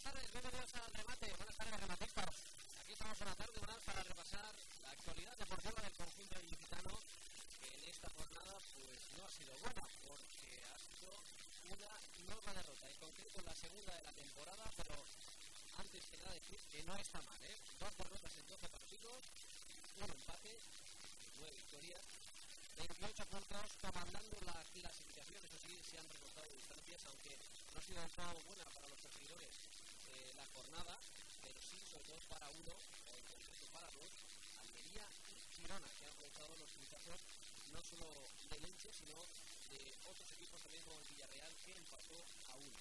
tardes, bienvenidos al remate. Buenas tardes, rematistas. Aquí estamos una tarde más para repasar la actualidad deportiva del conjunto ilicitano, que en esta jornada pues no ha sido buena, porque ha sido una nueva derrota, en concreto la segunda de la temporada, pero antes que nada decir que no está mal, ¿eh? 2 derrotas en 12 partidos, un empate, 9 victorias, 28 puntos, comandando la clasificación. Eso sí, se han recortado distancias, aunque no ha sido del todo buena para los perseguidores la jornada, pero sí, sobre todo para uno, o en concreto para dos, Almería y Girona, que han aprovechado los puntazos no solo del Elche, sino de otros equipos también como el Villarreal, que empató a 1.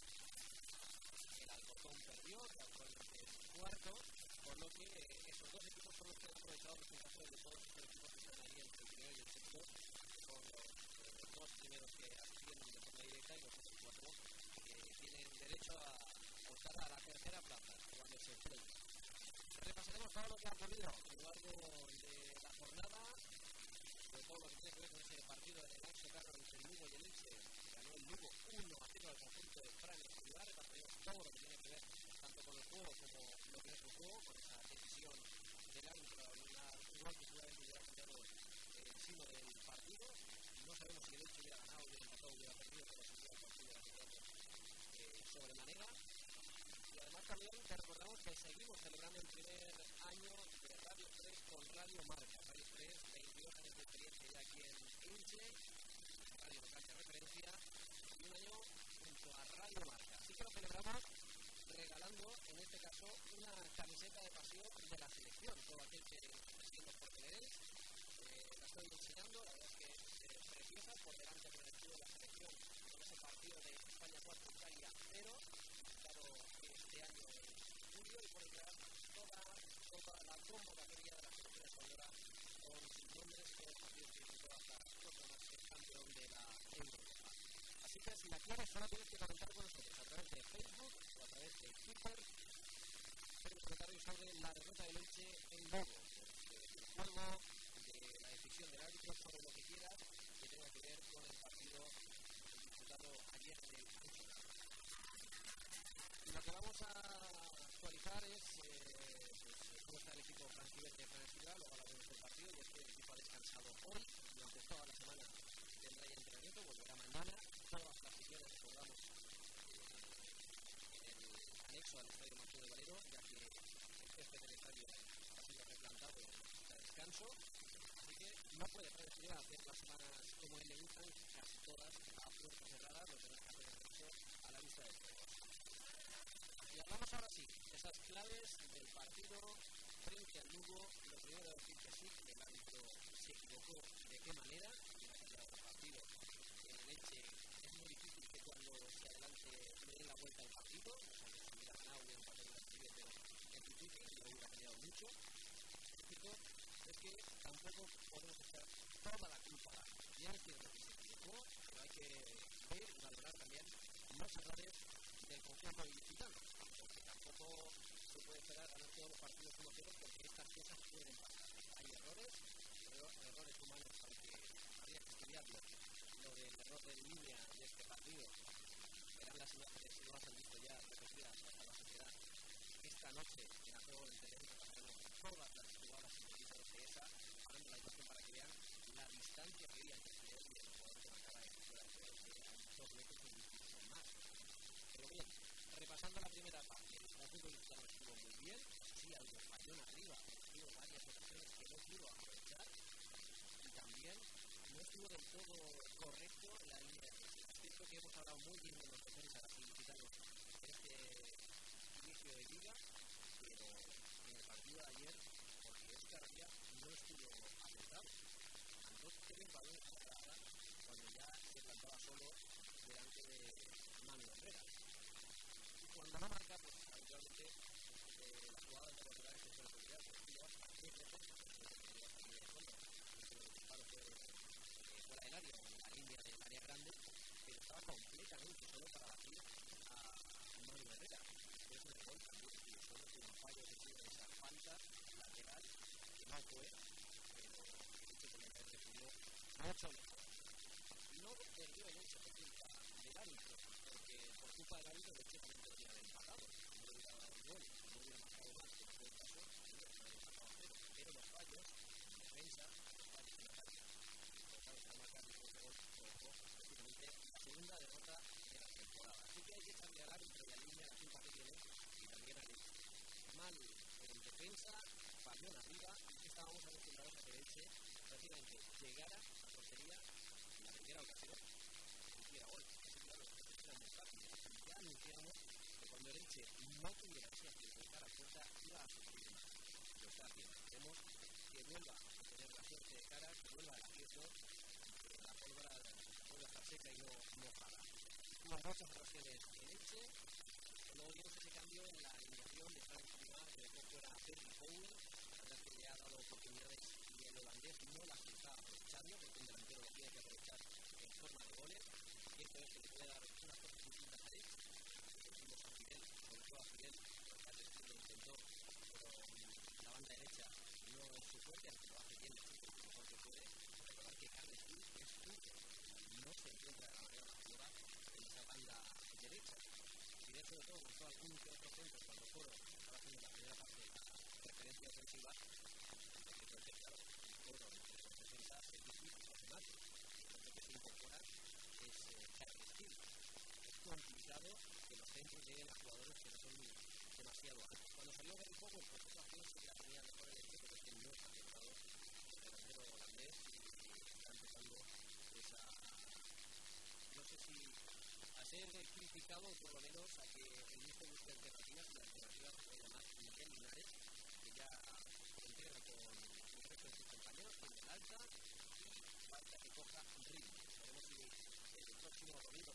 El Alcorcón perdió, que actualmente es cuarto, por lo que esos dos equipos son los que han aprovechado los puntazos de todos estos equipos que están ahí entre el primero y el sexto, con los dos primeros que ascienden de forma directa y los otros 4 que tienen derecho a optar a la tercera plaza cuando se enfrenten. Repasaremos todo lo que ha ocurrido a lo largo de la jornada, sobre todo lo que tiene que ver con ese partido del Anxo Carro entre el Lugo y el Elche. Ganó el Lugo 1-0 al conjunto de Fran Escobar. Repasaremos todo lo que tiene que ver tanto con el juego como lo que es el juego, con esa decisión del árbitro, un gol que seguramente hubiera cambiado el signo del partido. No sabemos si el Elche hubiera ganado, hubiera empatado, hubiera perdido, pero si hubiera partido la cambiado sobremanera. Y además también te recordamos que seguimos celebrando el primer año de Radio 3 con Radio Marca. Radio 3, 22 años de experiencia ya aquí en Elche, radio local de referencia, y un año junto a Radio Marca. Así que lo celebramos regalando, en este caso, una camiseta de pasión de la selección. Todo aquel que siendo por tenéis, la estoy enseñando, la verdad es que es preciosa, por delante con el escudo de la selección, con ese partido de España 4, Italia 0, claro, este año en julio, y por detrás toda la convocatoria de la selección española con sus nombres, todos los partidos que hizo hasta proclamarse campeón de la Eurocopa. Así que si la quieres, solo tienes que comentar con nosotros a través de Facebook o a través de Twitter. Queremos comentarios sobre la derrota del Elche en Lugo, del juego, de la decisión del árbitro, sobre lo que quieras que tenga que ver con el partido disputado ayer en el Anxo Carro. Y lo que vamos a actualizar es cómo está el equipo franquiverde de Fran Escobar. Luego hablaremos del partido, y es que el equipo ha descansado hoy, durante toda la semana tendrá ya entrenamiento, volverá mañana. Todas las sesiones, recordamos, en el anexo al Estadio Martín de Valero, ya que el césped del estadio ha sido replantado y necesita descanso, así que no puede predecir hacer las semanas como él le gustan, casi todas a puerta cerrada, no tendrá que hacer acceso a la lista de juegos. Y hablamos ahora sí de esas claves del partido frente al Lugo. Lo primero es decir que sí, que el árbitro se equivocó de qué manera, y ha cambiado el partido. El Elche es muy difícil que cuando se adelante le den la vuelta al partido, o sea, que si hubiera ganado, hubiera empatado, hubiera perdido, pero es difícil y lo hubiera cambiado mucho. Lo cierto es que tampoco podemos echar toda la culpa. Ya es cierto que se equivocó, pero hay que ver y valorar también los errores del conjunto ilicitano, porque tampoco se puede esperar ganar todos los partidos 1-0, porque estas cosas pueden pasar. Hay errores humanos, aunque habría que estudiarlo. Lo del error de línea de este partido, verán las imágenes, si no las han visto ya repetidas hasta la sociedad. Esta noche en la juego del teléfono pasaremos todas las jugadas inmediatas de esa, parando la imagen para que vean la distancia que había entre el y el jugador que marcaba de fuera de juego, que eran 2 metros y 25 más. Pero bien, repasando la primera parte, el conjunto ilicitano estuvo muy bien, sí, algo falló en arriba, tuvo varias ocasiones que no pudo aprovechar, y también no estuvo del todo correcto en la línea de defensa. Es cierto que hemos hablado muy bien de los defensas ilicitanos en este inicio de liga, pero en el partido de ayer, porque Óscar Díaz no estuvo acertado. Mandó 3 balones a la grada cuando ya se plantaba solo delante de Manu Herrera. Y cuando no marca, pues habitualmente las jugadas de los laterales se suelen olvidar, porque tú llevas 3 veces de fondo. El disparo fue fuera del área, en la línea del área grande, pero estaba completamente solo para batir a Manu Herrera. Después en el gol también, y solo tuvo un fallo de esa falta lateral, que no fue, pero el hecho de que recibió mucho mejor. No perdió el hecho por culpa del árbitro, porque por culpa del árbitro el hecho también podría haber empatado. No hubiera segunda derrota de la temporada. Así que hay que echarle al árbitro y a línea la culpa que tiene y también a Leche. Mal en defensa, fallón arriba, y estábamos acostumbrados a que Leche prácticamente llegara a portería en la primera ocasión y hiciera gol. Así que claro, era muy fácil. Ya anunciamos que cuando Leche no tuviera ese acierto de cara a puerta iba a sufrir más. Lo está haciendo. Queremos que vuelva a tener la suerte de cara, que vuelva al acierto, que la pólvora vuelva a estar seca y no mojada. Hubo muchas ocasiones en Leche. Luego vimos ese cambio en la alineación de Frank Primar, que dejó fuera a Perry Powell, la verdad que le ha dado oportunidades y el holandés no las está aprovechando, porque un delantero lo tiene que aprovechar en forma de goles. Y esto es que le puede dar unas cosas distintas a Leche. Vimos a Fidel, sobre todo a Fidel, porque al estilo lo intentó, pero la banda derecha no es su fuerte, aunque lo hace bien, lo mejor que puede. Recordar que Carles Cruz es zurdo, no se encuentra de la manera más cómoda en esa banda derecha. Y de sobre todo gustó algún que otro centro cuando Coro estaba haciendo la primera parte de la referencia ofensiva, porque entonces, claro, Coro entre los defensas es difícil hacer más. Lo que se incorpora es Carles Cruz. Es complicado que los centros lleguen a jugadores que no son demasiado altos. Cuando salió Gary Powell, pues esa opción sí que la tenía mejor el equipo, pero es que no está acertado el delantero holandés y está empezando esa, no sé si a ser criticado o por lo menos a que el mismo busque alternativas y la alternativa se puede llamar Miguel Linares, que ya se integra con el resto de sus compañeros, con el alta y falta que coja ritmo. Veremos si el próximo domingo,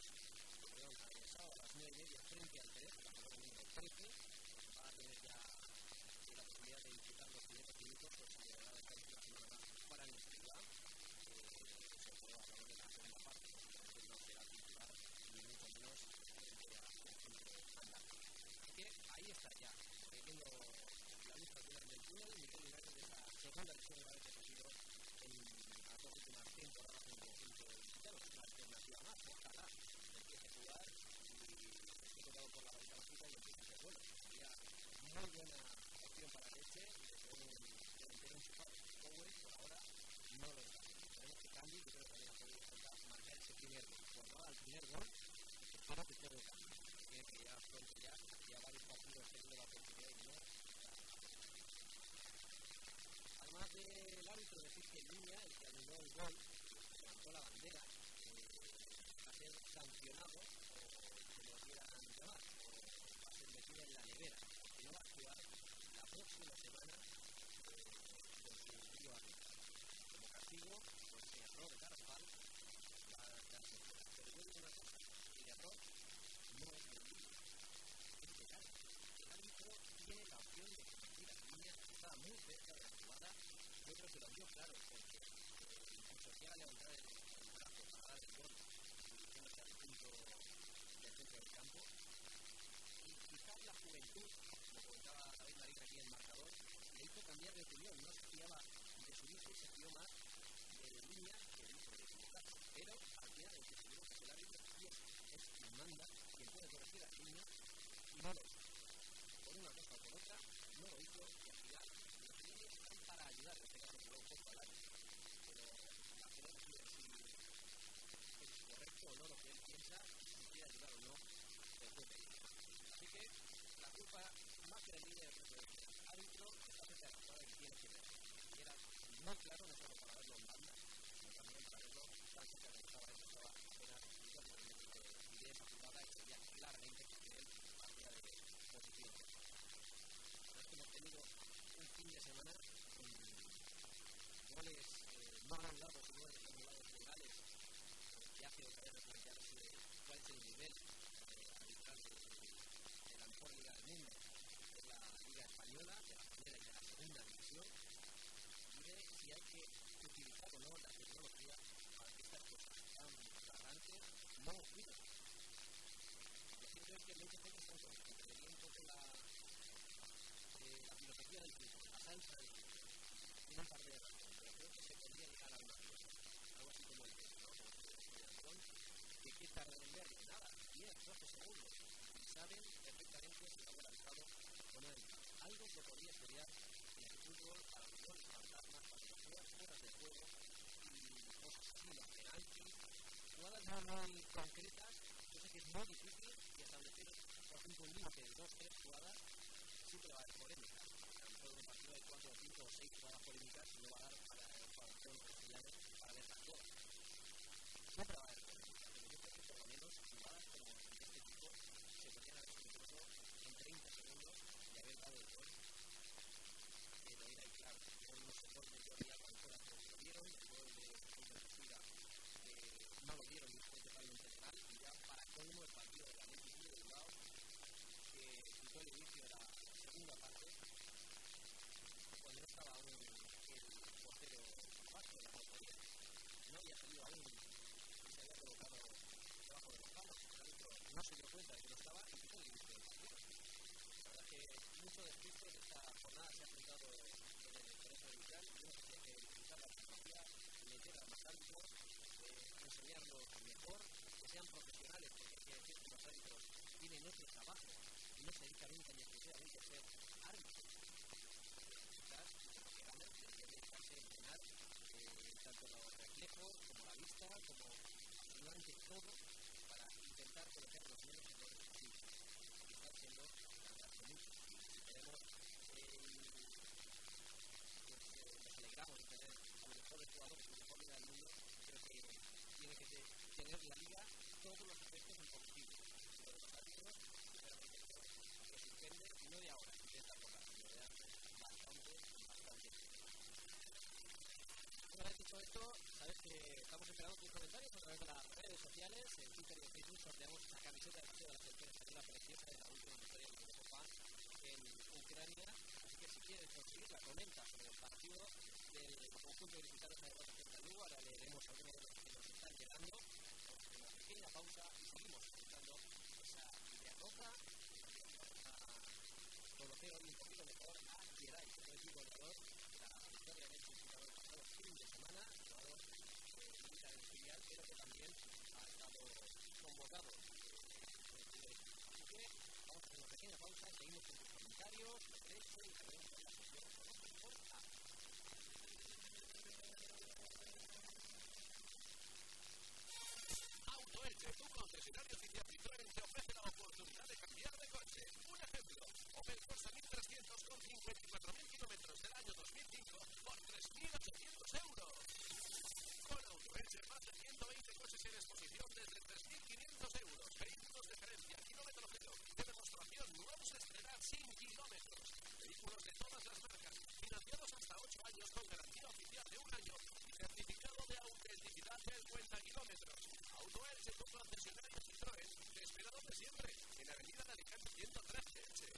el sábado a las 9:30 frente al 3, la jornada número 13, va a tener ya la posibilidad de disfrutar los primeros minutos, o si le va a dejar una semana más para el ciudad. Sobre todo hablamos de la segunda parte, porque no será titular ni mucho menos frente a un equipo andante. Así que ahí está ya, viendo la luz al final del túnel, Miguel Linares de esa segunda lesión de la vez que ha sido en las dos últimas temporadas en el conjunto mexicano. Es una alternativa más, ojalá empiece a jugar y esté tocado por la varita mágica y empiece a ser bueno. Sería muy buena opción para Leche y desde un delantero enchufado. Powell por ahora no lo está haciendo. Esperemos que cambie, yo creo que también ha podido falta marcar ese primer gol. Por ahora al primer gol, espero que todo cambie. Tiene que ya pronto ya varios partidos que no le va a portería y no. Además del árbitro decir que Línea, el que anuló el gol, levantó la bandera, va a ser sancionado o se lo quieran llamar, o va a ser metido en la nevera, porque no va a jugar la próxima semana con su trío arbitral. Como castigo, por ese error de Carvajal, va a quedarse fuera. Pero yo digo una cosa, el error no es del líder, es del árbitro. El árbitro tiene la opción de corregir a Línea, que estaba muy cerca de la jugada. Yo creo que lo vio claro, porque incluso llega a levantar el brazo para dar el gol, dirigiéndose al punto del centro del campo. Y quizás la juventud, como comentaba David Marín aquí en el marcador, le hizo cambiar de opinión. No se fiaba de su hijo y se fió más de Línea que el hijo de equivocarse. Pero al final el que se dio es el árbitro, es quien manda, quien puede corregir a Línea, y no lo hizo. Por una cosa o por otra, no lo hizo, y al final los niños están para ayudar, en este caso se un poco al árbitro. Pero la pelota si es correcto o no lo que él piensa, si quiere ayudar o no, se puede ir. Así que la culpa más que del líder del árbitro está frente a la jugada que tiene que ver. Y era muy claro, no solo para verlo en banda, sino también para verlo tan cerca que estaba apenas 2 metros de esa jugada y se veía claramente que él hacía de posición. La verdad es que hemos tenido un fin de semana con goles no anulados y goles anulados legales, que hace otra vez replantearse cuál es el nivel arbitral de la mejor liga del mundo, que es la Liga Española, de la primera y de la segunda división, y de si hay que utilizar o no la tecnología para que estas cosas tan flagrantes no ocurran. Lo cierto es que mucha gente está en contra, que veía un poco la filosofía del fútbol, la salsa del fútbol. Tiene un par de razones, pero creo que se podría llegar a una cosa, algo así como el que, ¿no? Como se dice que qué tarda en verlo, nada, 10, 12 segundos, y saben perfectamente si va a haber avisado o no avisado. Algo que podría estudiar en el fútbol para los goles fantasmas, para los juegos fuera de juego y cosas así, los penaltis, jugadas muy concretas. Yo sé que es muy difícil y establecer, por ejemplo, un límite de 2-3 jugadas siempre va a haber polémica. A lo mejor en un partido de 4, 5 o 6 jugadas polémicas no va a dar para el jugador castellano para ver las dos. Siempre va a haber polémica, pero yo creo que por lo menos jugadas como de este tipo se podrían haber incluso en 30 segundos y haber dado el gol. Pero era ahí claro, vimos el gol de Jordi Alba en Corazón, lo vieron, el gol de Fuenlabrada no lo vieron y fue totalmente legal. Y ya para colmo el partido de la Athletic de Bilbao, que quitó el inicio de la segunda parte, cuando no estaba aún el portero vasco de la portería, no había salido aún y se había colocado debajo de los palos. El árbitro no se dio cuenta de que no estaba y quitó el inicio del partido. La verdad que mucho despiste de esta jornada se ha juntado en el Colegio Arbitral y no se tiene que utilizar la tecnología, meter a más árbitros, enseñarlos mejor, que sean profesionales, porque hay que decir que los árbitros tienen otro trabajo y no se dedican única y exclusivamente a ser árbitros. Quizás lo que ganan deberían dedicarse a entrenar tanto los reflejos como la vista, como absolutamente todo, para intentar cometer los menos errores posibles. Y está siendo la verdad que mucho. Si queremos, nos alegramos de tener a los mejores jugadores y la mejor liga del mundo, creo que tiene que tener la liga todos los aspectos en positivo. Pero los árbitros, sinceramente, que suspende no de ahora, de esta cosa, sino de hace bastante. Una vez dicho esto, sabes que estamos esperando tus comentarios a través de las redes sociales, en Twitter y en Facebook sorteamos una camiseta de partido de la selección española preciosa de la última victoria de Europa en Ucrania, así que si quieres conseguirla, comenta sobre el partido del conjunto de visitados a Lugo. Ahora leeremos algunos de los que nos están llegando. Vamos a hacer una pequeña pausa y seguimos escuchando esa derrota. Vamos a conocer hoy un poquito mejor a Geray, que es el goleador de la victoria en el visitador el pasado fin de semana, jugador de Liga del Filial, pero que también ha estado convocado. Así que vamos a hacer una pequeña pausa, seguimos con tus comentarios, los derechos y también con la sesión por A. Auto Elche, tu concesionario oficial Citroën, te ofrece la oportunidad de cambiar de coche. Un ejemplo, Opel Corsa 1300 con 54.000 kilómetros del año 2005 por 3.800 euros. Con Auto Elche, más de 120 coches en exposición desde 3.500 euros. Vehículos de gerencia, kilómetro cero, de demostración, nuevos a estrenar sin kilómetros. Vehículos de todas las marcas, financiados hasta 8 años con garantía oficial de 1 año y certificado de autenticidad del 50 kilómetros. Auto Elche, tu concesionario Citroën, te espera donde siempre, en Avenida de Alicante 113 Elche.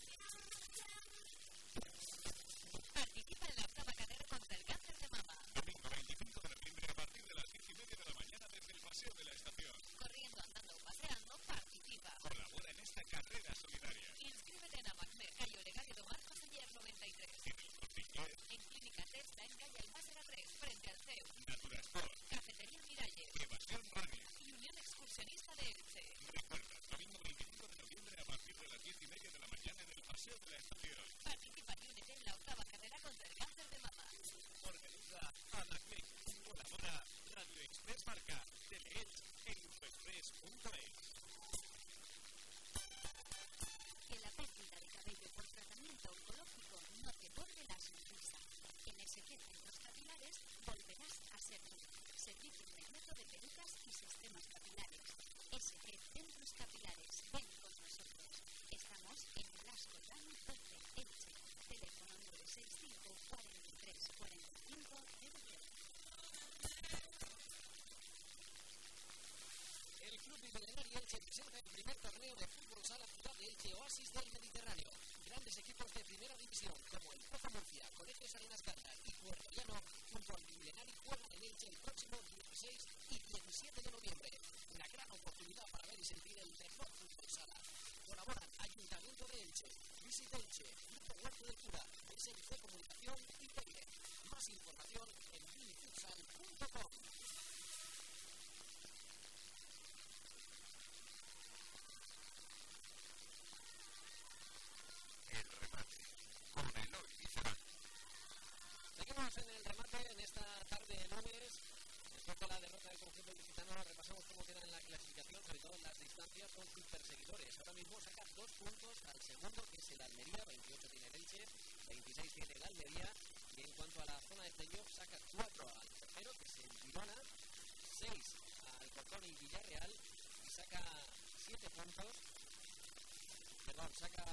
Participa en la octava carrera contra el cáncer de mama. Domingo 25 de noviembre a partir de las 10:30 de la mañana desde el Paseo de la Estación. Corriendo, andando o paseando, participa. Colabora en esta carrera solidaria. Inscríbete en Amacmer, calle Olegario de Marcos Ayer 93. En el Corte Inglés. En Clínica Testa, en calle Almásera 3, frente al CEU. Naturasport. Cafetería Miralles. Evasión Running. Y Unión Excursionista de Elche. Recuerda, domingo 25 de noviembre a partir de las 10:30 de la mañana en el Paseo de la Estación. Participa y únete en la octava carrera contra el cáncer de mama. Organiza Anaclic. Colabora Radio Express Marca. Teleelch en infoexpress.es. Que la pérdida de cabello por tratamiento oncológico no te borre la sonrisa. En SG Centros Capilares volverás a ser tú. Servicio inmediato de pelucas y sistemas capilares. SG Centros Capilares. Ven con nosotros. Estamos en Velasco Llano 12, Elche. Teléfono 965 43 45 00. El Club Milenario Elche presenta el primer torneo de fútbol sala ciudad de Elche, Oasis del Mediterráneo. Grandes equipos de primera división como el Pozo Murcia, Colegios Arenas Garda y Puerto Llano junto al Milenario juegan en Elche el próximo 16 y 17 de noviembre. Una gran oportunidad para ver y sentir el mejor fútbol sala. Colaboran Ayuntamiento de Elche, Visit Elche, Grupo Huerto de Cura, SNC Comunicación y Tere. Más información en minifutsal.com. El remate con Eloy Lizarán. Seguimos en el remate en esta tarde de lunes. Después de la derrota del conjunto licitano, repasamos cómo queda 2 puntos al segundo, que es el Almería. 28 tiene el Elche, 26 tiene el Almería. Y en cuanto a la zona de playoff, saca 4 al tercero, que es el Girona, 6 al Corcón y Villarreal, y saca 7 puntos, saca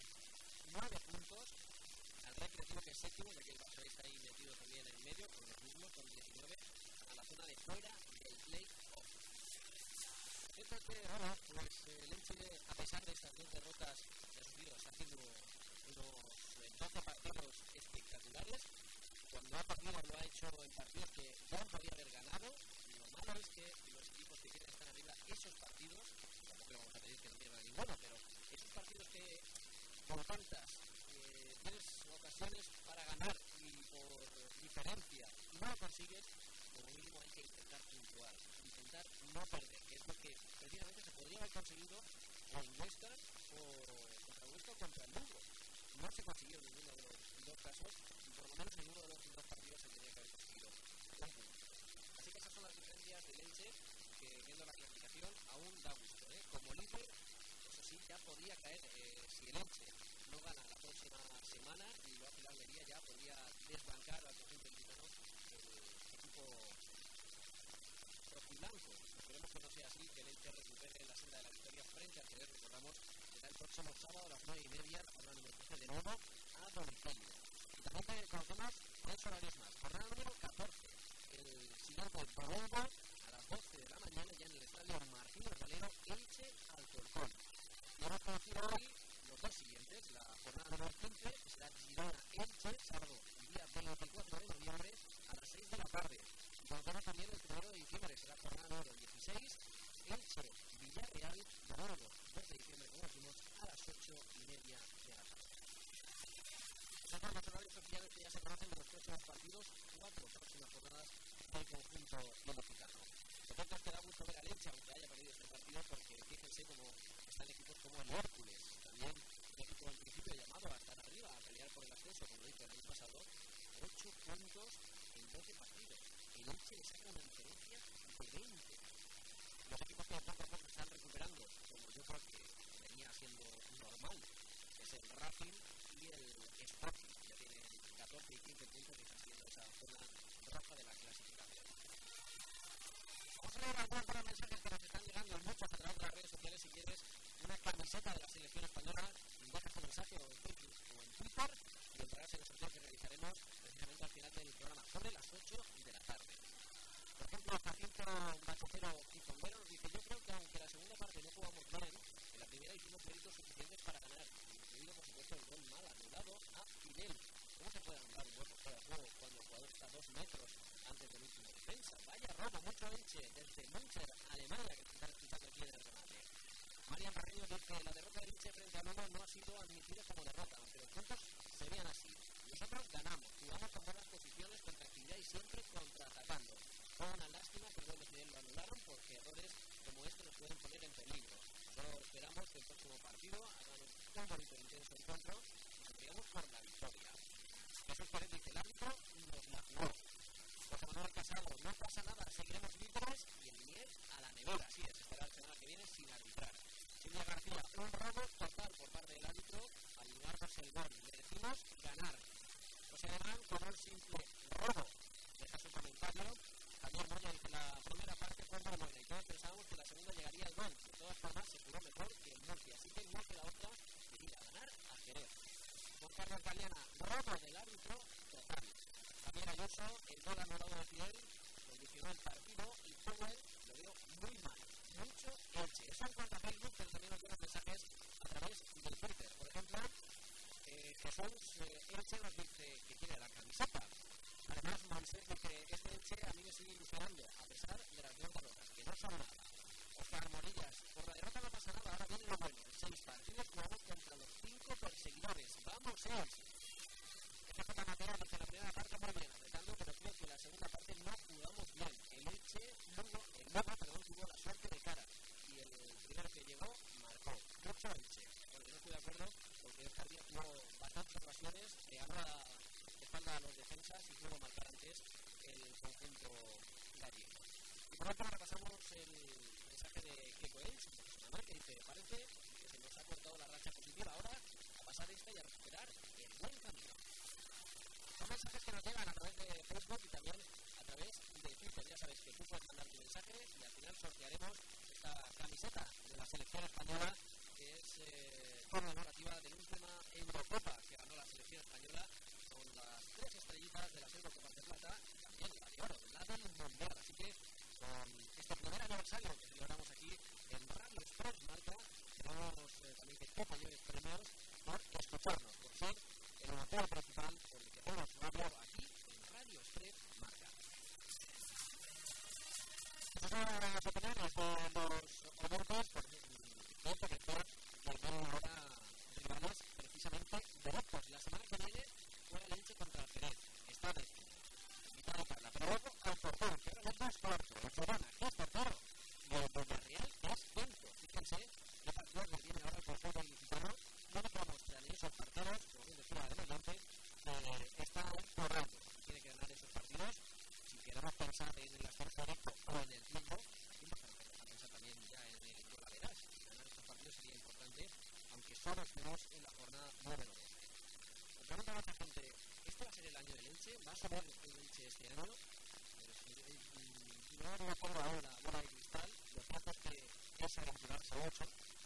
9 puntos al Recreativo, que es séptimo, ya que el Barça está ahí metido también en medio, con los mismos, con 19, a la zona de fuera del play-off. Cierto que, bueno, pues el Elche, a pesar de estas 2 derrotas que ha sufrido, está haciendo unos 12 partidos espectaculares. Cuando ha perdido lo ha hecho en partidos que ya podría haber ganado. Lo malo es que los equipos que quieren estar arriba, esos partidos, tampoco le vamos a pedir que no pierdan ninguno, pero esos partidos que con tantas tienes ocasiones para ganar y por diferencia y no lo consigues, como mínimo hay que intentar puntuar, intentar no perder, que es lo que precisamente se podría haber conseguido con Huesca o contra Huesca o contra el Lugo. No se consiguió ninguno de los 2 casos y por lo menos ninguno de los 2 partidos se tenía que haber conseguido un punto. Así que esas son las diferencias del Elche, que viendo la clasificación aún da gusto, como líder. Eso sí, ya podría caer si el Elche no gana la próxima semana y lo hace la Almería, ya podría desbancar al conjunto gitano el equipo rojiblanco. Esperemos que no sea así, que el Elche recupere la senda de la victoria frente al Jerez. Recordamos, será el próximo sábado a las 9:30, la jornada número 13 de nuevo a domicilio. Y también conocemos 3 horarios más. Jornada número 14, el siguiente domingo a las 12 de la mañana, ya en el estadio Martínez Valero, Elche Alcorcón. Y hemos conocido hoy los 2 siguientes, la jornada número 15, que será Girona-Elche, sábado, el día 24 de noviembre, a las 6 de la tarde. Y conocemos también el 1 de diciembre, será jornada número 16, Elche-Villarreal, domingo 2 de diciembre, como decimos, a las 8:30 de la tarde. Esos son los horarios oficiales que ya se conocen de los próximos partidos, 4 próximas jornadas del conjunto ilicitano. Lo cierto es que da gusto ver a Elche, aunque haya perdido este partido, porque fíjense cómo están equipos como el Hércules, también un equipo en principio llamado a estar arriba, a pelear por el ascenso, como lo hizo el año pasado, 8 puntos en 12 partidos. El Elche le saca una diferencia de 20. Los equipos que poco a poco se están recuperando, como yo creo que venía siendo normal, es el Racing y el Sporting, ya tienen 14 y 15 puntos y están siguiendo esa zona roja de la clasificación. Vamos a leer algunos de los mensajes que nos están llegando muchos a través de las redes sociales. Si quieres una camiseta de la selección española, dejas tu mensaje o en Facebook o en Twitter y entrarás en el sorteo que realizaremos precisamente al final del programa, sobre las 8 de la tarde. Por ejemplo, Jacinto Machocero Tifondero nos dice: yo creo que aunque la segunda parte no jugamos bien, en la primera hicimos méritos suficientes para ganar, incluido por supuesto el gol mal anulado a Fidel. ¿Cómo se puede anular un gol fuera de juego cuando el jugador está a 2 metros antes del último defensa? Vaya robo, mucho Elche, desde München, Alemania, que se están escuchando aquí en el remate. Marian Barreño dice: la derrota de Elche frente a Loma no ha sido admitida como derrota, aunque los puntos se vean así. Nosotros ganamos, jugamos con buenas posiciones, con tranquilidad y siempre contraatacando. Fue una lástima que el gol de Fidel lo anularon, porque errores como este nos pueden poner en peligro. Solo esperamos que el próximo partido hagamos un bonito e intenso encuentro y salgamos por la victoria. Jesús Pérez dice: el árbitro nos la jugó. José Manuel Casado: no pasa nada, seguiremos líderes y el miel a la nevera. Así es, estará la semana que viene sin arbitrar. Silvia García: un robo total por parte del árbitro al negarnos el gol. Le decimos ganar. José Alemán: con un simple robo. Deja su comentario. Javier Moya dice: la primera parte fue muy buena y todos pensábamos que la segunda llegaría al gol. De todas formas, se jugó mejor que el Murcia, así que no queda otra que ir a ganar a Jerez. Juan Carlos Galeana: robo del árbitro total. Javier Ayuso: el gol anulado de Fidel condicionó el partido y Powell lo veo muy mal. Mucho Elche. Eso en cuanto a Facebook, pero también nos llegan mensajes a través del Twitter. Por ejemplo, Jesús Elche nos dice que quiere la camiseta. Además, Moisés dice: este Elche a mí me sigue ilusionando, a pesar de las 2 derrotas, que no son nada. Oscar Morillas: por la derrota no pasa nada, ahora viene lo bueno. En 6 partidos jugamos contra los 5 perseguidores. ¡Vamos, Elche! Esta Mateo dice: la primera parte muy bien, apretando, pero creo que la segunda parte no jugamos bien. El Elche, tuvo la suerte de cara y el primero que llegó marcó. Mucho Elche. Bueno, yo no estoy de acuerdo, porque esta día tuvo bastantes ocasiones, agarra la espalda a los defensas y pudo marcar antes el conjunto gallego. Y por último repasamos el mensaje de Kepo Elche, que dice: parece que se nos ha cortado la racha pasar esta y a recuperar el buen camino. Son mensajes que nos llegan a través de Facebook y también a través de Twitter. Ya sabéis que tú puedes mandar tu mensaje y al final sortearemos esta camiseta de la selección española, que es conmemorativa de la última Eurocopa que ganó la selección española, con las 3 estrellitas de las Eurocopas de plata y también la de oro, la del Mundial. Así que con este primer aniversario que celebramos aquí en Radio Express Marca, tenemos también que 3 mayores premios por escucharnos, por ser el motor principal por el que hacemos radio aquí en Radio Express Marca. Estas son las opiniones de los oyentes, por cierto que tienen ahora rivales precisamente directos. La semana que viene juega el Elche contra el Jerez. Está de mitad de tabla, pero luego al portero, que ahora es 2-4, el Girona, que es tercero, y el Villarreal, que es quinto. Fíjense qué partido que viene ahora el conjunto ilicitano. No me puedo mostrar en esos partidos, como bien decía adelante, está cobrando. Tiene que ganar esos partidos. Si queremos pensar en el ascenso directo o en el tiempo, aquí empezamos a pensar también ya en el golaveras. Ganar estos partidos sería importante, aunque solo estemos en la jornada número 2. Me pregunta mucha gente, ¿este va a ser el año del Elche? ¿Va a subir el Elche este año? No pongo aún la bola de cristal. Lo cierto es que es aventurarse mucho.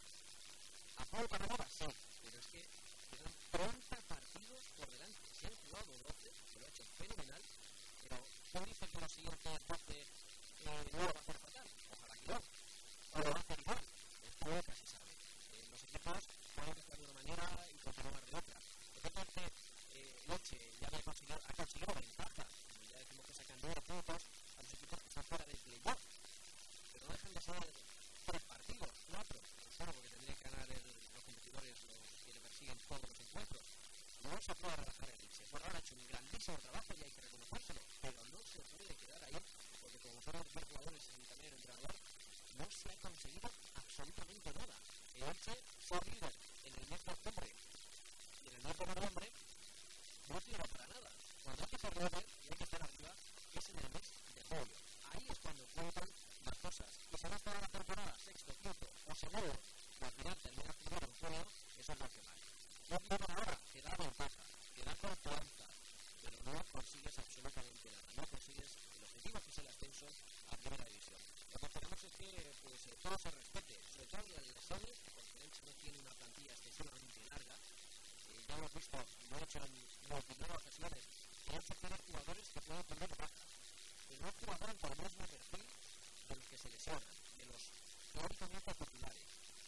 ¿A juego para nada? Sí, pero es que quedan 30 partidos por delante. Se han jugado 12, que lo ha hecho fenomenal, pero ¿quién dice que los siguientes 12 no lo va a hacer fatal? Ojalá que no. O lo va a hacer igual. Esto nunca se sabe. Los equipos pueden empezar de una manera y continuar de otra. Lo cierto es que Elche ya ha conseguido ventaja. Ya decimos que sacan 9 puntos a los equipos que están fuera del playoff. Pero no dejan de ser 3 partidos, 4. Solo porque tendrían que ganar los competidores, los que le persiguen todos los encuentros. No se puede relajar el Elche. Por ahora ha hecho un grandísimo trabajo y hay que reconocérselo, pero no se puede quedar ahí, porque como fueron 10 jugadores y también el entrenador, no se ha conseguido absolutamente nada. El Elche fue líder en el mes de octubre y en el mes de noviembre no sirve para nada. Cuando hay que ser líder y hay que estar arriba, es en el mes de julio. Ahí es cuando cuentan las cosas. Que se va a estar la temporada sexto, quinto o segundo, y al final termina primero en julio, eso es lo que vale. No tiene ahora que da ventaja, que da confianza, pero no consigues absolutamente nada. No consigues el objetivo que es el ascenso a primera división. Lo que esperamos es que todo se respete, sobre todo en las lesiones, porque el Elche no tiene una plantilla excesivamente larga. Ya hemos visto, lo he hecho en multitud de ocasiones, que el Elche tiene jugadores que pueden tener bajas, pero no jugadores por el mismo perfil de los que se lesionan, de los teóricamente titulares.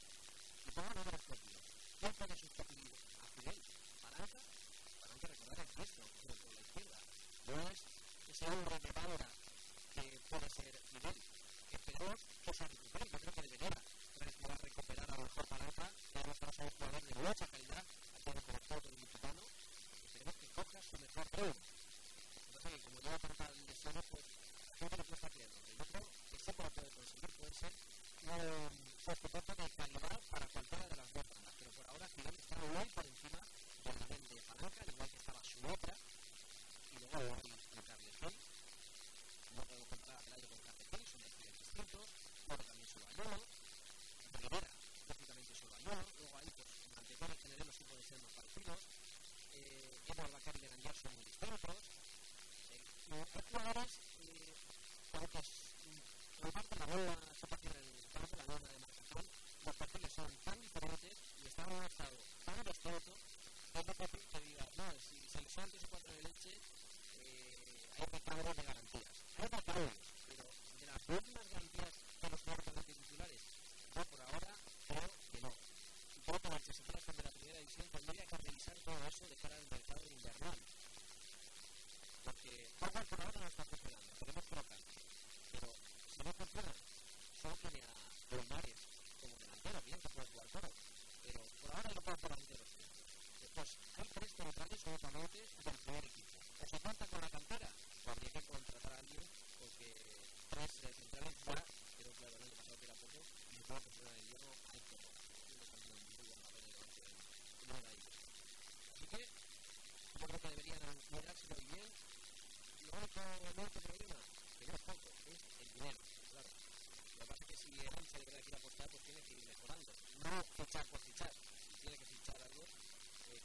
Y pongan números propios. ¿Quién puede sustituir a Fidel? ¿Palanca? Palanca, recordar el gesto, pero por la izquierda. No es ese hombre de banda que puede ser Fidel. Esperemos que se recupere. Yo creo que debería recuperar a lo mejor Palanca, que además va a ser un jugador de mucha calidad, aquí en el conjunto ilicitano. Esperemos que coja su mejor rol. No sé, como lleva tantas lesiones, pues la gente le cuesta creerlo. Yo creo que siempre lo puede conseguir, puede ser un sustituto de calidad para cualquiera de las dos bandas, pero por ahora Fidel está muy por encima del nivel de Palanca, al igual que estaba su otra, y luego con Carles. No puedo comparar a Pelayo con Carles, son estilos distintos, pero también su Bayona, Rivera, lógicamente su Bayona, luego ahí pues Antetones generemos sí pueden ser más parecidos, Edward Bakar y Berenguer son muy distintos. Hay jugadores aunque comparte la misma situación en el campo, la misma demarcación, los perfiles son tan diferentes y están en un estado tan distinto que es difícil que diga, no, si se les son 3 o 4 de Leche, hay recambos de garantías. Hay recambos, pero de las últimas garantías que los teóricamente titulares, yo por ahora creo que no. Y creo que el que se trata de la primera división tendría que revisar todo eso de cara al mercado invernal. Porque Pogba por ahora no está funcionando, tenemos que lo cambie. Pero si no funciona, solo tiene a Colmares como delantero, bien que puede jugar todo, pero por ahora no puede jugar delantero. Después, hay 3 centrales únicamente del primer equipo. O se cuenta con la cantera, o habría que contratar a alguien, porque 3 centrales ya, pero claro, el año pasado que era poco, y se puede funcionar el hierro al poco. Así que, yo creo que deberían mirárselo bien. Lo único problema, que no es poco, es el dinero, claro. Lo que pasa es que si el Elche de verdad quiere apostar, pues tiene que ir mejorando. No fichar por fichar. Si tiene que fichar algo,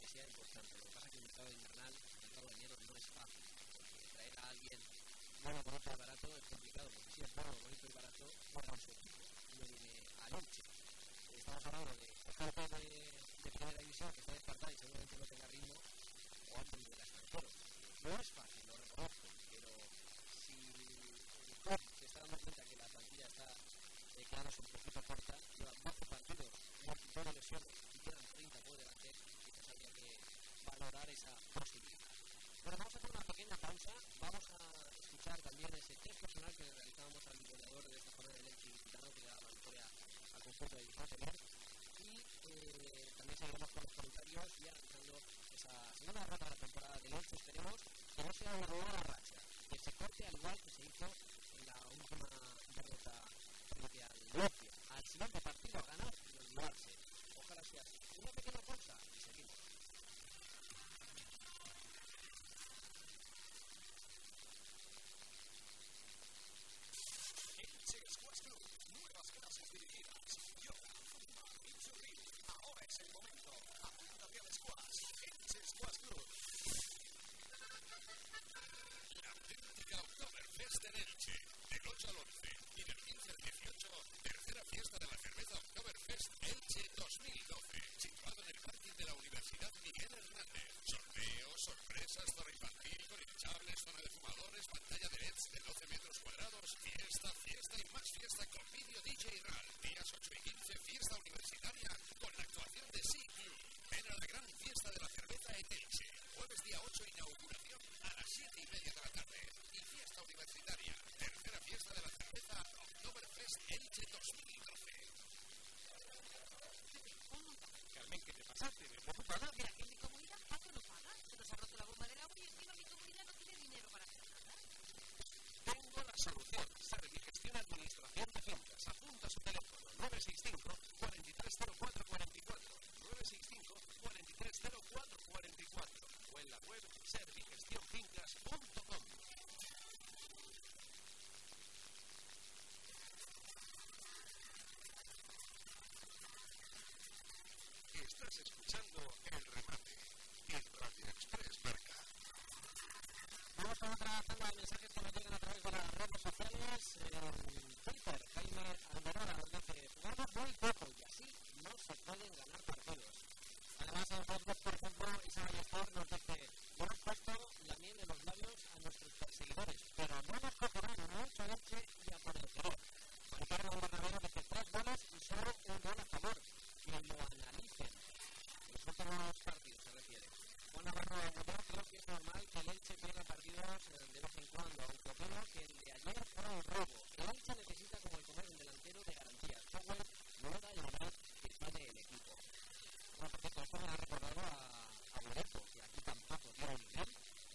tanto. Lo que pasa es que el mercado invernal, el mercado de enero no es fácil, porque traer a alguien bueno, bonito y barato es complicado, porque si es bueno, bonito y barato, juega en su equipo, no viene al Elche. Estamos hablando de gente de primera división que está descartada y seguramente no tenga ritmo, o alguien de la extranjero. No es fácil, lo reconozco, pero si el club se está dando cuenta que la plantilla está quedándose un poquito corta, lleva 12 partidos, multitud de lesiones y quedan 30 por delante, quizás habría que valorar esa posibilidad. Bueno, vamos a hacer una pequeña pausa, vamos a escuchar también ese test personal que realizábamos al goleador de esta jornada del Elche Ilicitano, que le da la victoria al conjunto de Vicente, y también seguiremos con los comentarios y analizando esa segunda derrota de la temporada del Elche. Esperemos que no sea una nueva racha, que se corte al igual que se hizo en la última derrota frente al Murcia. Al siguiente partido a ganar y olvidarse. Ojalá sea así. Una pequeña pausa y seguimos. Elche Squash Club, nuevas clases dirigidas, yoga, zumba, pinchurri. Ahora es el momento. Apúntate al squash. Elche Squash Club. La auténtica Oktoberfest en Elche, del 8 al 11 y del 15 al 18, tercera fiesta de la cerveza Oktoberfest Elche 2012, situado en el parking de la Universidad Miguel Hernández. Sorteos, sorpresas, zona infantil, con hinchables, zona de fumadores, pantalla de LEDs de 12 metros cuadrados, fiesta y más fiesta con vídeo DJ RAL. Días 8 y 15, fiesta universitaria con la actuación de Sea Club. Ven a la gran fiesta de la cerveza en Elche. Jueves día 8, inauguración a las 7:30 de la tarde. Y fiesta universitaria, tercera fiesta de la cerveza Oktoberfest Elche 2012. Carmen, ¿qué te pasaste? ¿Me preocupada? Mira, que en mi comunidad Paco no paga. Se nos ha roto la bomba del agua y encima mi comunidad no tiene dinero para hacer nada. Tengo la solución. Servigestión Administración de Fincas. Apunta su teléfono 965 430444 965 430444 o en la web servigestionfincas.com. Estás escuchando El Remate en Radio Express Marca. Vamos con otra tanda de mensajes que nos llegan a través de las redes sociales. Twitter, Jaime Almerola nos dice: jugamos muy poco y así no se pueden ganar partidos. Además, en Facebook, por ejemplo, Isabel Sport nos dice: no hemos puesto la miel en los labios a nuestros perseguidores, pero no nos cogerán mucho Elche y a por el Perú. Juan Carlos Bernabéu dice: 3 goles y solo un gol a favor. Que lo analicen. Los últimos partidos se refiere. Juan Navarro, yo creo que es normal que el Elche pierda partidos de vez en cuando, aunque opino que el de ayer fue un robo. El Elche necesita como el comer un delantero de garantías. Powell no da el nivel que tiene el equipo. Bueno, por cierto, esto me ha recordado a Boreto, que aquí tampoco dio un nivel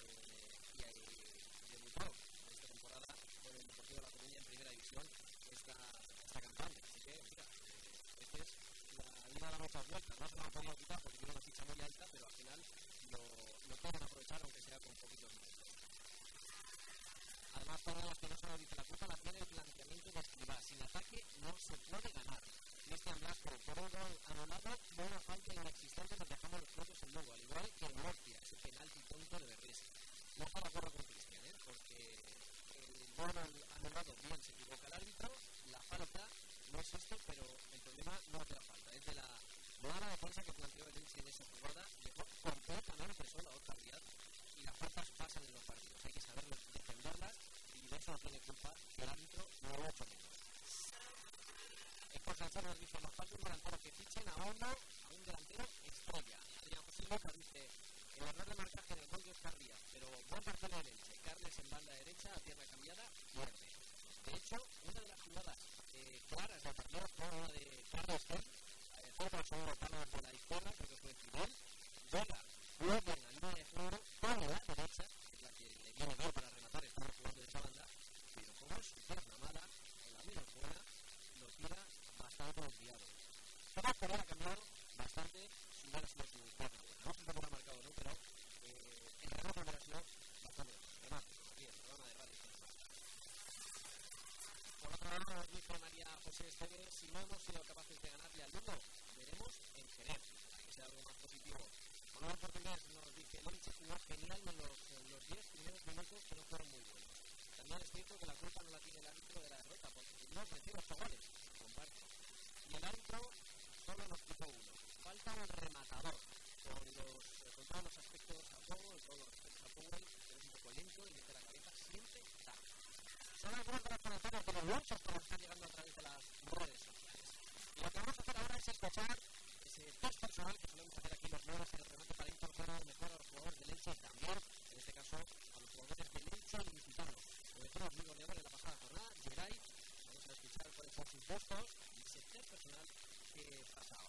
y debutó esta temporada con el Deportivo de La Coruña en primera división esta campaña. Así que, mira, este es la vida da muchas vueltas. No se lo han podido quitar porque tiene una ficha muy alta, pero al final lo pueden aprovechar aunque sea con poquitos minutos. Además, todos los que no se lo dice la culpa la tiene el planteamiento de Escribá. Sin ataque no se puede ganar. Cristian Blasco, por un gol anulado, una falta inexistente nos dejamos los propios en Lugo, al igual que en Murcia, ese penalti tonto de Berrés. No está de acuerdo con Cristian, porque el gol anulado bien se equivoca el árbitro, la falta no existe, pero el problema no es de la falta, es de la mala defensa que planteó el Elche en esa jugada. Dejó completamente sola a Oscar Díaz y las faltas pasan en los partidos. Hay que saber defenderlas y de eso no tiene culpa el árbitro, no lo ha hecho menos. Por Sánchez nos dice: nos falta un delantero que fichen a un delantero estrella. Adrián José López dice: el error de marcaje del gol de Oscar Díaz, pero buen partido de Elche. Carles en banda derecha, a tierra cambiada, pierde. De hecho, una de las jugadas claras del partido fue una de Carlos Gil, fue por el segundo palo de la izquierda, creo que fue Fidel, llega muy bien a línea de fondo, pone la derecha, que es la que le viene bien para rematar, estamos jugando de esa banda, pero como es su pierna mala, o la menos buena, lo tira bastante desviado. Creo que hubiera cambiado bastante si hubiera sido su pierna buena. No sé si lo ha marcado o no, pero el remate hubiera sido bastante remate, como aquí en el programa de radio. Por otro lado, nos dice María José Esteves: si no hemos sido capaces de ganarle al Lugo, veremos en Jerez. Hay que ser algo más positivo Manuel Portugués nos dice: el Elche jugó genial en los 10 primeros minutos, que no fueron muy buenos. También es cierto que la culpa no la tiene el árbitro de la derrota, porque no metió 8 goles, comparto. Y el árbitro solo nos quitó uno. Falta un rematador, con todos los aspectos a juego, en todos los aspectos a Powell, que es un poco lento y mete la cabeza siempre tarde. Son algunos de los comentarios de los muchos que nos están llegando a través de las redes sociales. Y lo que vamos a hacer ahora es escuchar ese test personal que solemos hacer aquí los nuevos en el remate para incorporar mejor a los jugadores del Elche y también, en este caso, a los jugadores del Elche ilicitano. Lo dejó muy goleador en la pasada jornada, Geray. Vamos a escuchar cuáles son sus puestos y ese test personal que pasaba.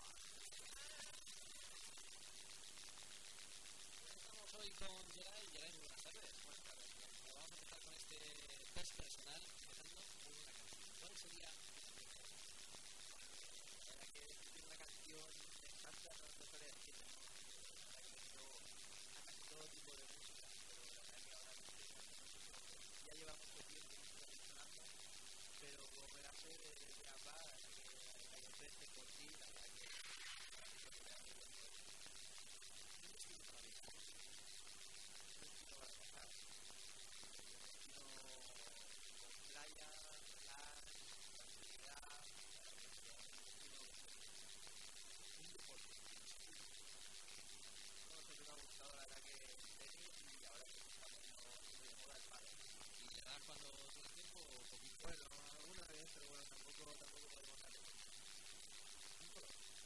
Estamos hoy con Geray. Geray, muy buenas tardes. Buenas tardes. Vamos a empezar con este test personal, empezando con una canción. ¿Cuál sería? La verdad que tiene una canción de tanta referencia, a casi todo tipo de música, pero la verdad que ahora ya lleva mucho tiempo música funcionando, pero volver a hacer de hablar, que hay frente por ti, la verdad que un destino para la vida, un destino para pasar, un destino con playa, relax, tranquilidad, un deporte. Nosotros nos ha gustado la verdad que el tenis y ahora que está poniendo de moda el pádel. ¿Y le das cuando tienes tiempo o poquito? Bueno, alguna vez, pero bueno, tampoco podemos darle un color.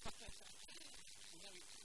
Una bici.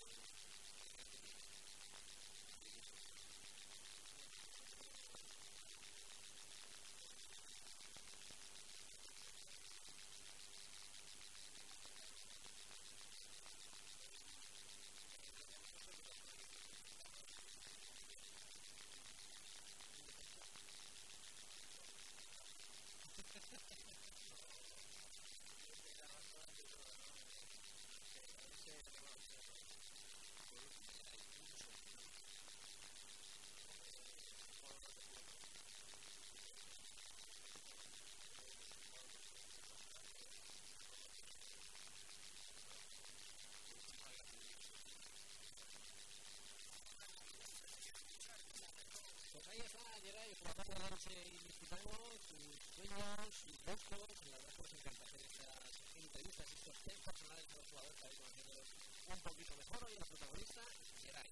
Pues ahí está Geray, jugador de Elche ilicitano, sus sueños, sus gustos. La verdad es que nos encanta hacer estas entrevistas, estos test personales de los jugadores para ir conociéndolos un poquito mejor. Hoy el protagonista, Geray.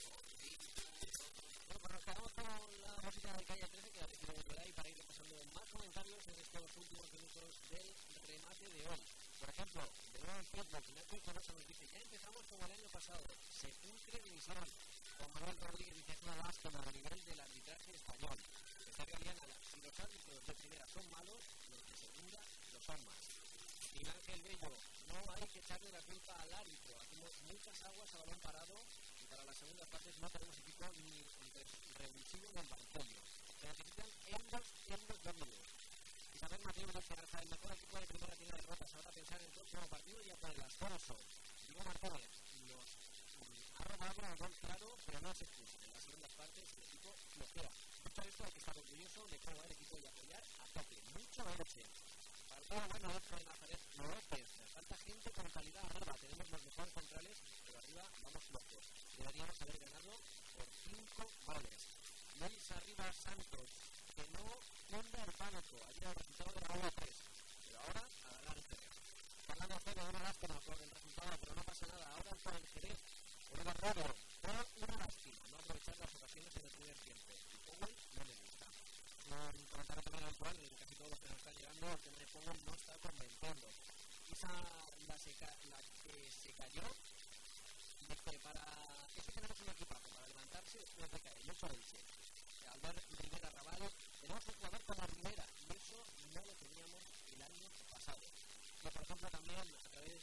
Bueno, pues nos quedamos con la música de Calle 13 que ha elegido Geray para ir repasando más comentarios en estos últimos minutos del remate de hoy. Por ejemplo, de nuevo en Facebook, Nacho Corosa nos dice: ya empezamos como el año pasado, sepulcre división. Juan Manuel Rodríguez dice: es una lástima a nivel del arbitraje español. Está Galeana, si los árbitros de primera son malos, los de segunda lo son más. Miguel Ángel Bello: no hay que echarle la culpa al árbitro. Hacemos muchas aguas a balón parado y para las segundas partes no tenemos equipo ni revulsivo ni en banquillo. Se necesitan endos dominios. Isabel Mateo dice: hasta el mejor equipo de primera tiene derrotas. Ahora pensar en el próximo partido y por el ascenso. Diego Martínez: nos ha robado un gol claro, pero no se expuso. En las segundas partes el equipo flojea. Dicho esto, hay que estar orgulloso de cómo va el equipo y apoyar a tope. Mucho Elche. Partido bueno de Nazaret López. Falta gente con calidad arriba. Tenemos los mejores centrales, pero arriba vamos flojos. Deberíamos haber ganado por 5 goles. Luis Arriba Santos: que no cunda el pánico. Ayer el resultado de la 1-3. Pero ahora a ganar el terreno. Fernando Cero: una lástima por el resultado, pero no pasa nada. Ahora por el Jerez. Una Robo: una lástima no aprovechar las ocasiones en el primer tiempo. Y Powell no me gusta. Un comentario también habitual en casi todos los que nos están llegando: el tema de Powell no está convenciendo. Esa la que se cayó, dice: para este tenemos un equipazo para levantarse después de caer. Mucho Elche. Albert Rivera Raval: tenemos un jugador como Rivera y eso no lo teníamos el año pasado. Y por ejemplo también a través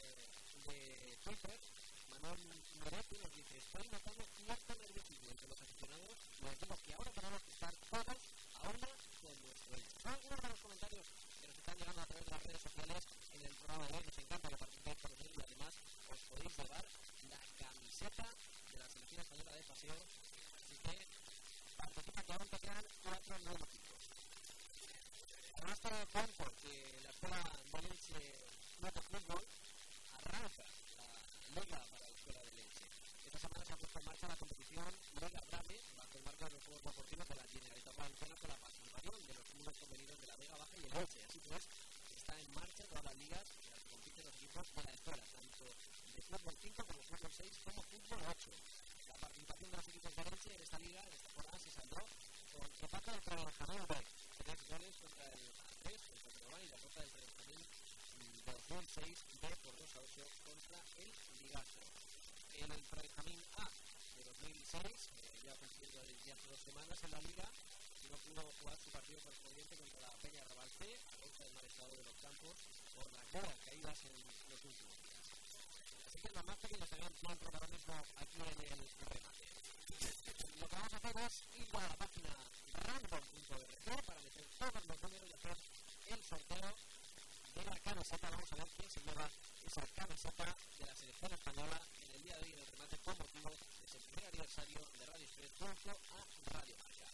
de Twitter, Manuel Moretti nos dice: estoy notando cierto nerviosismo entre los aficionados. Nos decimos que ahora tenemos que estar todos a una con nuestro Elche. Son algunos de los comentarios que nos están llegando a través de las redes sociales en el programa de hoy. Nos encanta que participéis con nosotros y además os podéis llevar la camiseta de la selección española de paseo. Así que participa, que aún te quedan 4 nuevos equipos. Además te cuento que la escuela de Elche Club de Fútbol arranca la liga para la escuela de Elche. Esta semana se ha puesto en marcha la competición Liga Brave bajo el marco de los Juegos Deportivos de la Generalitat Valenciana con la participación de los clubes femeninos de la Vega Baja y el Elche. Así pues, está en marcha todas las ligas en las que compiten los equipos de la escuela, tanto de fútbol 5 como fútbol 6 como fútbol 8. La participación de los equipos de Elche en esta liga, en esta jornada, se saldó con empate entre el Jamón B, 3 goles contra el A3, contra el Treván, y la derrota del Jamón 2006 B por 2-8 contra el Ligastro. En el Benjamín A de 2006, ya cumpliendo ya hace 2 semanas en la liga, no pudo jugar su partido correspondiente contra la Peña Raval C, a causa del mal estado de los campos por las duras caídas en los últimos días. Así que los más pequeños también tienen protagonismo aquí en el remate. Lo que vamos a hacer es ir a la página random.org para meter todos los números y hacer el sorteo de la camiseta. Vamos a ver quién se lleva esa camiseta de la selección española en el día de hoy en el remate con motivo de ese primer aniversario de Radio Express junto a Radio Marca.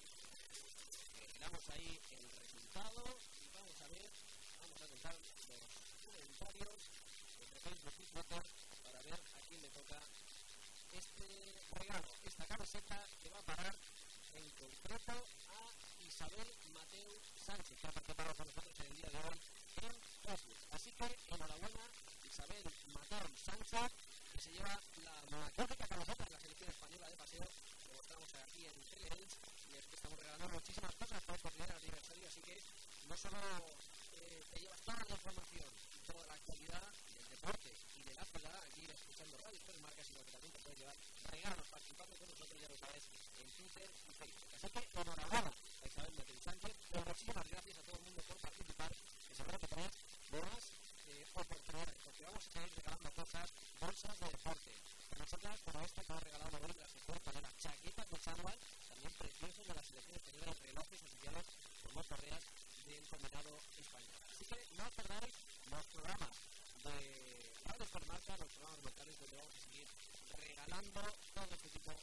Damos ahí el resultado y vamos a ver, vamos a contar los comentarios entre Facebook y Twitter para ver a quién le toca este regalo, esta camiseta que va a parar en concreto a Isabel Mateu Sánchez, que ha participado con nosotros en el día de hoy en Facebook. Así que enhorabuena, Isabel Mateu Sánchez, que se lleva la magnífica camiseta de la selección española de paseo. Lo mostramos aquí en Teleelch y es que estamos regalando muchísimas cosas para este primer aniversario, así que no solo te llevas toda la información y toda la actualidad del deporte y de la ciudad aquí que vamos a seguir regalando cosas, bolsas de deporte. Nosotras, como esta que hemos regalado hoy, las mejores paneras, chaquetas de chándal, también preciosos de la selección española, relojes oficiales como correas del combinado español. Así que no os perdáis los programas de Radio Farmacia, los programas locales, donde vamos a seguir regalando todo este tipo